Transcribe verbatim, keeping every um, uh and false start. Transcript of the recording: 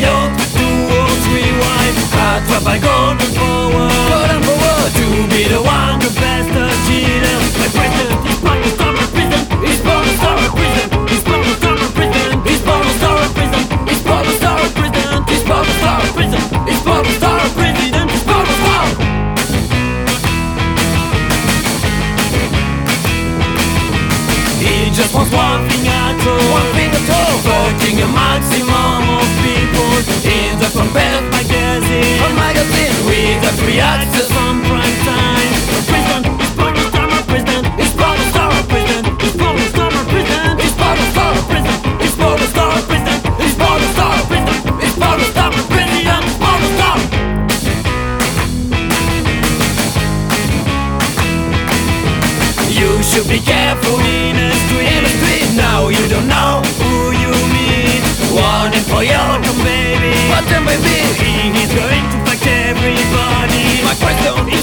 Coyote, two or three wide. I drop my golden forward, golden forward to be the one, the best cheater. My president is born to stop a prison. He's born to stop a prison. He's born to stop a prison. He's born to stop a prison. He's born to stop a prison. He's born to stop a prison. He's born to stop a prison. He's born to stop. He just wants one thing at all, one thing at all, fucking a maximum of people in the front page of magazine, of magazine with the free access on prime time. The president is born to stop a president. He's born to stop a president. He's born to stop a president. He's born to stop a president. He's born to stop a president. He's born to stop a president. He's born to stop a president. He's born to stop. You should be careful in a street, in a street. Now you don't know who you meet. Warning for your baby, but then baby, he is going to fuck everybody. My question is